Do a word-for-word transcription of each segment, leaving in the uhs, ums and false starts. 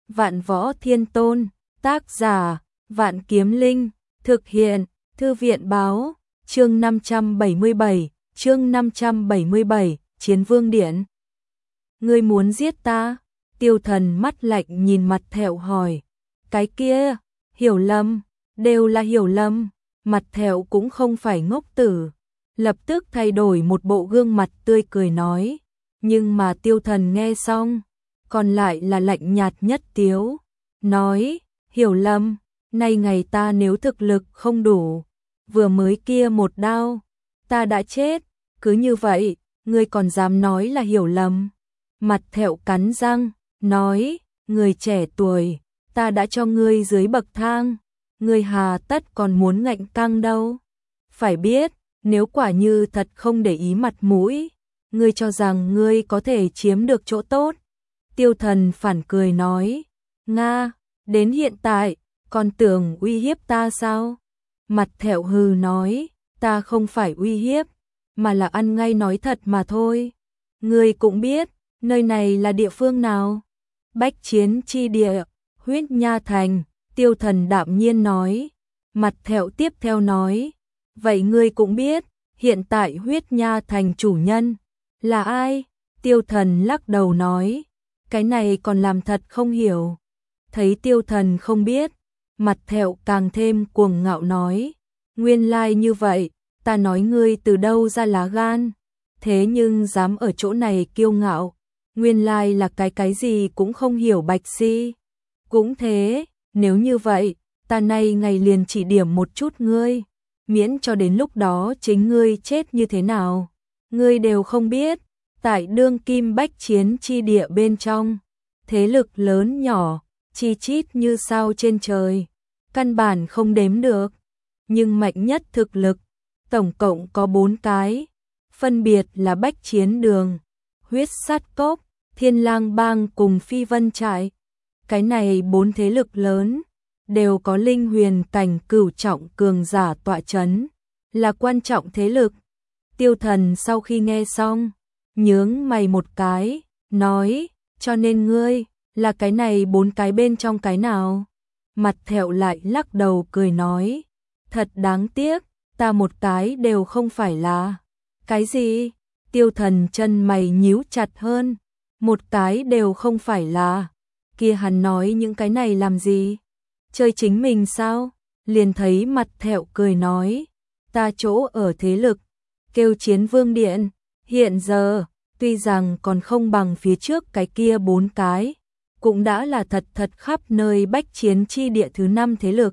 Vạn Võ Thiên Tôn, tác giả, Vạn Kiếm Linh, thực hiện, Thư viện báo, chương năm trăm bảy mươi bảy, chương năm trăm bảy mươi bảy, Chiến Vương Điện. Ngươi muốn giết ta? Tiêu Thần mắt lạnh nhìn Mặt Thẹo hỏi. Cái kia, hiểu lầm, đều là hiểu lầm. Mặt Thẹo cũng không phải ngốc tử, lập tức thay đổi một bộ gương mặt tươi cười nói. Nhưng mà Tiêu Thần nghe xong, còn lại là lạnh nhạt nhất tiếu, nói, hiểu lầm, nay ngày ta nếu thực lực không đủ, vừa mới kia một đao, ta đã chết, cứ như vậy, ngươi còn dám nói là hiểu lầm. Mặt Thẹo cắn răng, nói, người trẻ tuổi, ta đã cho ngươi dưới bậc thang, ngươi hà tất còn muốn ngạnh căng đâu. Phải biết, nếu quả như thật không để ý mặt mũi, ngươi cho rằng ngươi có thể chiếm được chỗ tốt. Tiêu Thần phản cười nói, Nga, đến hiện tại, còn tưởng uy hiếp ta sao? Mặt Thẹo hừ nói, ta không phải uy hiếp, mà là ăn ngay nói thật mà thôi. Ngươi cũng biết, nơi này là địa phương nào? Bách chiến chi địa, Huyết Nha Thành, Tiêu Thần đạm nhiên nói. Mặt Thẹo tiếp theo nói, vậy ngươi cũng biết, hiện tại Huyết Nha Thành chủ nhân là ai? Tiêu Thần lắc đầu nói, cái này còn làm thật không hiểu. Thấy Tiêu Thần không biết, Mặt Thẹo càng thêm cuồng ngạo nói, nguyên lai như vậy, ta nói ngươi từ đâu ra lá gan, thế nhưng dám ở chỗ này kiêu ngạo, nguyên lai là cái cái gì cũng không hiểu bạch si. Cũng thế, nếu như vậy, ta nay ngày liền chỉ điểm một chút ngươi, miễn cho đến lúc đó chính ngươi chết như thế nào, ngươi đều không biết. Tại đương kim bách chiến chi địa bên trong, thế lực lớn nhỏ, chi chít như sao trên trời, căn bản không đếm được, nhưng mạnh nhất thực lực, tổng cộng có bốn cái, phân biệt là Bách Chiến Đường, Huyết Sát Cốc, Thiên Lang Bang cùng Phi Vân Trại. Cái này bốn thế lực lớn, đều có linh huyền cảnh cửu trọng cường giả tọa chấn, là quan trọng thế lực. Tiêu Thần sau khi nghe xong, nhướng mày một cái, nói, cho nên ngươi, là cái này bốn cái bên trong cái nào? Mặt Thẹo lại lắc đầu cười nói, thật đáng tiếc, ta một cái đều không phải là. Cái gì? Tiêu Thần chân mày nhíu chặt hơn, một cái đều không phải là. Kia hắn nói những cái này làm gì? Chơi chính mình sao? Liền thấy Mặt Thẹo cười nói, ta chỗ ở thế lực, kêu Chiến Vương Điện. Hiện giờ, tuy rằng còn không bằng phía trước cái kia bốn cái, cũng đã là thật thật khắp nơi bách chiến chi địa thứ năm thế lực.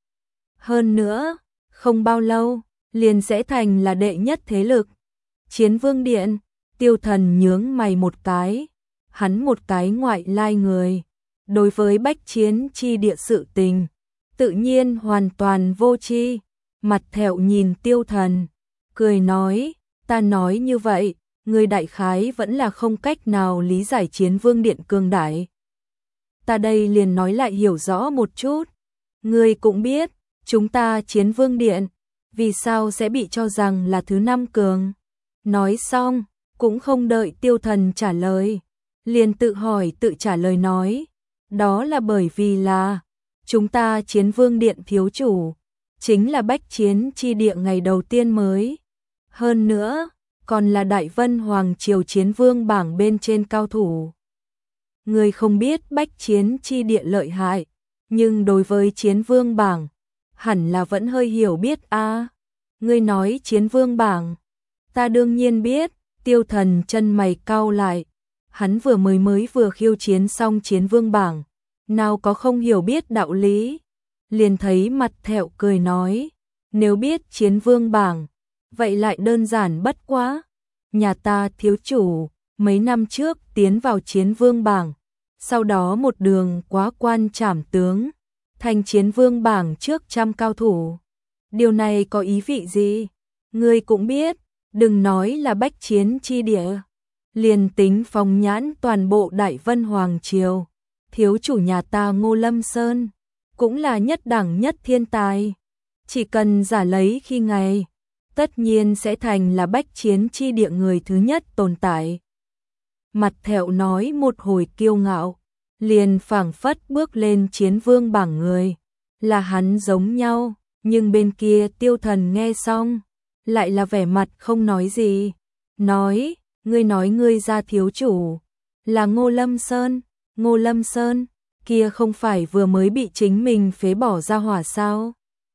Hơn nữa, không bao lâu, liền sẽ thành là đệ nhất thế lực. Chiến Vương Điện, Tiêu Thần nhướng mày một cái, hắn một cái ngoại lai người, đối với bách chiến chi địa sự tình, tự nhiên hoàn toàn vô tri. Mặt Thẹo nhìn Tiêu Thần, cười nói, ta nói như vậy, người đại khái vẫn là không cách nào lý giải Chiến Vương Điện cường đại. Ta đây liền nói lại hiểu rõ một chút. Ngươi cũng biết, chúng ta Chiến Vương Điện, vì sao sẽ bị cho rằng là thứ năm cường. Nói xong, cũng không đợi Tiêu Thần trả lời, liền tự hỏi tự trả lời nói, đó là bởi vì là, chúng ta Chiến Vương Điện thiếu chủ, chính là bách chiến chi địa ngày đầu tiên mới. Hơn nữa, còn là Đại Vân Hoàng Triều Chiến Vương bảng bên trên cao thủ. Người không biết bách chiến chi địa lợi hại, nhưng đối với Chiến Vương bảng, hẳn là vẫn hơi hiểu biết a. À, ngươi nói Chiến Vương bảng, ta đương nhiên biết. Tiêu Thần chân mày cau lại, hắn vừa mới mới vừa khiêu chiến xong Chiến Vương bảng, nào có không hiểu biết đạo lý. Liền thấy Mặt Thẹo cười nói, nếu biết Chiến Vương bảng, vậy lại đơn giản bất quá. Nhà ta thiếu chủ, mấy năm trước tiến vào Chiến Vương bảng, sau đó một đường quá quan trảm tướng, thành Chiến Vương bảng trước trăm cao thủ. Điều này có ý vị gì? Ngươi cũng biết, đừng nói là bách chiến chi địa, liền tính phong nhãn toàn bộ Đại Vân Hoàng Triều, thiếu chủ nhà ta Ngô Lâm Sơn, cũng là nhất đẳng nhất thiên tài. Chỉ cần giả lấy khi ngày, tất nhiên sẽ thành là bách chiến chi địa người thứ nhất tồn tại. Mặt Thẹo nói một hồi kiêu ngạo, liền phảng phất bước lên chiến vương bảng người, là hắn giống nhau, nhưng bên kia Tiêu Thần nghe xong, lại là vẻ mặt không nói gì, nói, ngươi nói ngươi ra thiếu chủ, là Ngô Lâm Sơn, Ngô Lâm Sơn, kia không phải vừa mới bị chính mình phế bỏ ra hỏa sao?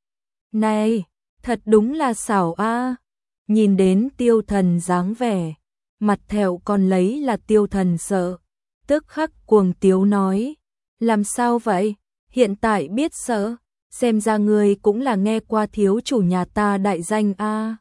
Này, thật đúng là xảo a. Nhìn đến Tiêu Thần dáng vẻ, mặt thẹo còn lấy là Tiêu Thần sợ, tức khắc cuồng tiếu nói, làm sao vậy, hiện tại biết sợ, xem ra ngươi cũng là nghe qua thiếu chủ nhà ta đại danh a.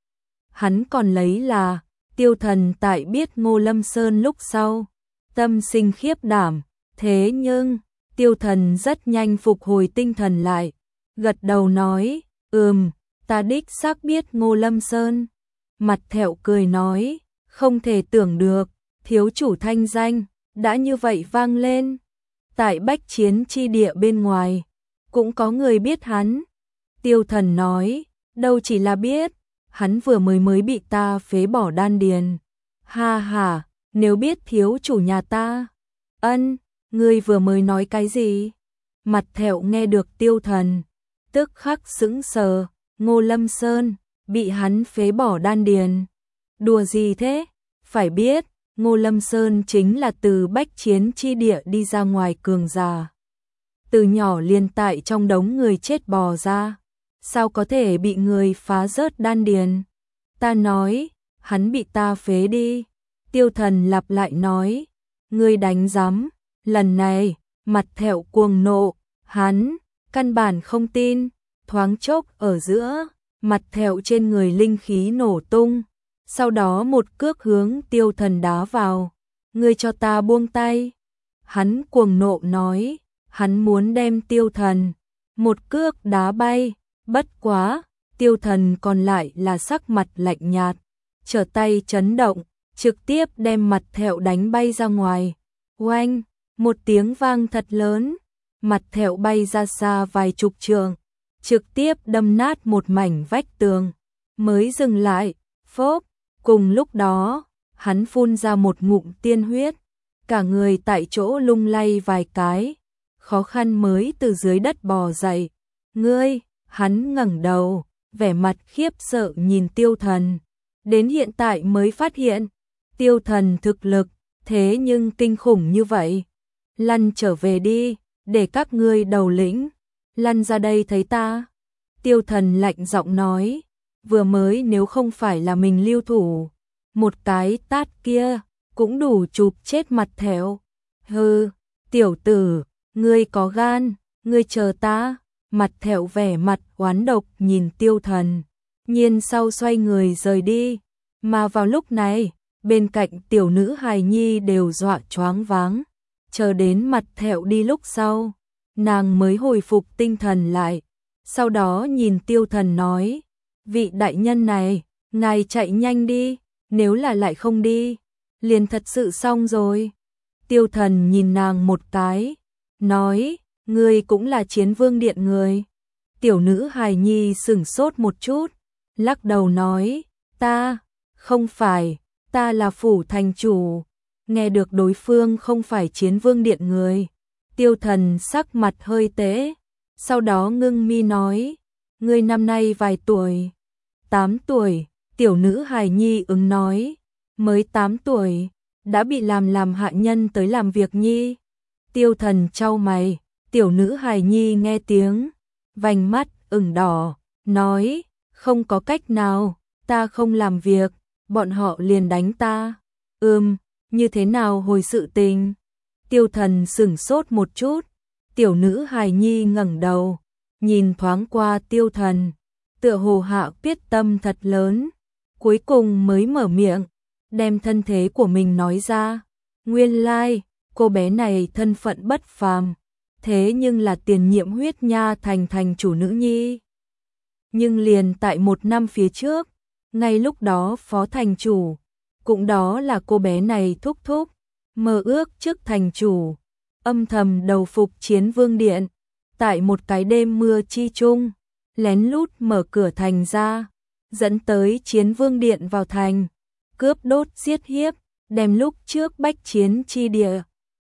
Hắn còn lấy là, Tiêu Thần tại biết Ngô Lâm Sơn lúc sau, tâm sinh khiếp đảm, thế nhưng, Tiêu Thần rất nhanh phục hồi tinh thần lại, gật đầu nói, ừm, ta đích xác biết Ngô Lâm Sơn. Mặt thẹo cười nói, không thể tưởng được, thiếu chủ thanh danh, đã như vậy vang lên. Tại bách chiến chi địa bên ngoài, cũng có người biết hắn. Tiêu Thần nói, đâu chỉ là biết, hắn vừa mới mới bị ta phế bỏ đan điền. Ha ha, nếu biết thiếu chủ nhà ta. Ân, ngươi vừa mới nói cái gì? Mặt thẹo nghe được Tiêu Thần, tức khắc sững sờ, Ngô Lâm Sơn, bị hắn phế bỏ đan điền. Đùa gì thế? Phải biết, Ngô Lâm Sơn chính là từ bách chiến chi địa đi ra ngoài cường giả. Từ nhỏ liền tại trong đống người chết bò ra, sao có thể bị người phá rớt đan điền? Ta nói, hắn bị ta phế đi. Tiêu Thần lặp lại nói, ngươi đánh giám, lần này, mặt thẹo cuồng nộ, hắn, căn bản không tin, thoáng chốc ở giữa, mặt thẹo trên người linh khí nổ tung, sau đó một cước hướng Tiêu Thần đá vào, ngươi cho ta buông tay. Hắn cuồng nộ nói, hắn muốn đem Tiêu Thần, một cước đá bay, bất quá, Tiêu Thần còn lại là sắc mặt lạnh nhạt, trở tay chấn động, trực tiếp đem mặt thẹo đánh bay ra ngoài. Oanh, một tiếng vang thật lớn, mặt thẹo bay ra xa vài chục trượng, trực tiếp đâm nát một mảnh vách tường, mới dừng lại, phốp, cùng lúc đó, hắn phun ra một ngụm tiên huyết, cả người tại chỗ lung lay vài cái, khó khăn mới từ dưới đất bò dậy. Ngươi, hắn ngẩng đầu, vẻ mặt khiếp sợ nhìn Tiêu Thần, đến hiện tại mới phát hiện, Tiêu Thần thực lực, thế nhưng kinh khủng như vậy. Lăn trở về đi, để các ngươi đầu lĩnh, lăn ra đây thấy ta. Tiêu Thần lạnh giọng nói, vừa mới nếu không phải là mình lưu thủ, một cái tát kia, cũng đủ chụp chết mặt thẹo. Hừ, tiểu tử, ngươi có gan, ngươi chờ ta. Mặt thẹo vẻ mặt oán độc nhìn Tiêu Thần, nhiên sau xoay người rời đi. Mà vào lúc này, bên cạnh tiểu nữ hài nhi đều dọa choáng váng. Chờ đến mặt thẹo đi lúc sau, nàng mới hồi phục tinh thần lại. Sau đó nhìn Tiêu Thần nói, vị đại nhân này, ngài chạy nhanh đi, nếu là lại không đi, liền thật sự xong rồi. Tiêu Thần nhìn nàng một cái, nói, ngươi cũng là Chiến Vương Điện người. Tiểu nữ hài nhi sửng sốt một chút, lắc đầu nói, ta, không phải, ta là phủ thành chủ. Nghe được đối phương không phải Chiến Vương Điện người, Tiêu Thần sắc mặt hơi tễ, sau đó ngưng mi nói, ngươi năm nay vài tuổi? Tám tuổi, tiểu nữ hài nhi ứng nói, mới tám tuổi, đã bị làm làm hạ nhân tới làm việc nhi. Tiêu Thần chau mày, tiểu nữ hài nhi nghe tiếng, vành mắt ửng đỏ, nói, không có cách nào, ta không làm việc, bọn họ liền đánh ta. Ừm, như thế nào hồi sự tình? Tiêu Thần sửng sốt một chút, tiểu nữ hài nhi ngẩng đầu, nhìn thoáng qua Tiêu Thần, tựa hồ hạ quyết tâm thật lớn, cuối cùng mới mở miệng, đem thân thế của mình nói ra. Nguyên lai, like, cô bé này thân phận bất phàm, thế nhưng là tiền nhiệm Huyết Nha thành thành chủ nữ nhi. Nhưng liền tại một năm phía trước, ngay lúc đó phó thành chủ, cũng đó là cô bé này thúc thúc, mơ ước trước thành chủ, âm thầm đầu phục Chiến Vương Điện, tại một cái đêm mưa chi chung, lén lút mở cửa thành ra, dẫn tới Chiến Vương Điện vào thành, cướp đốt giết hiếp, đem lúc trước bách chiến chi địa,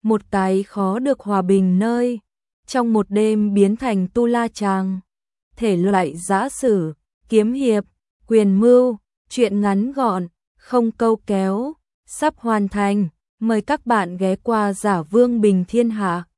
một cái khó được hòa bình nơi, trong một đêm biến thành tu la chàng. Thể loại giã sử, kiếm hiệp, quyền mưu, truyện ngắn gọn, không câu kéo, sắp hoàn thành. Mời các bạn ghé qua Giả Vương Bình Thiên Hạ.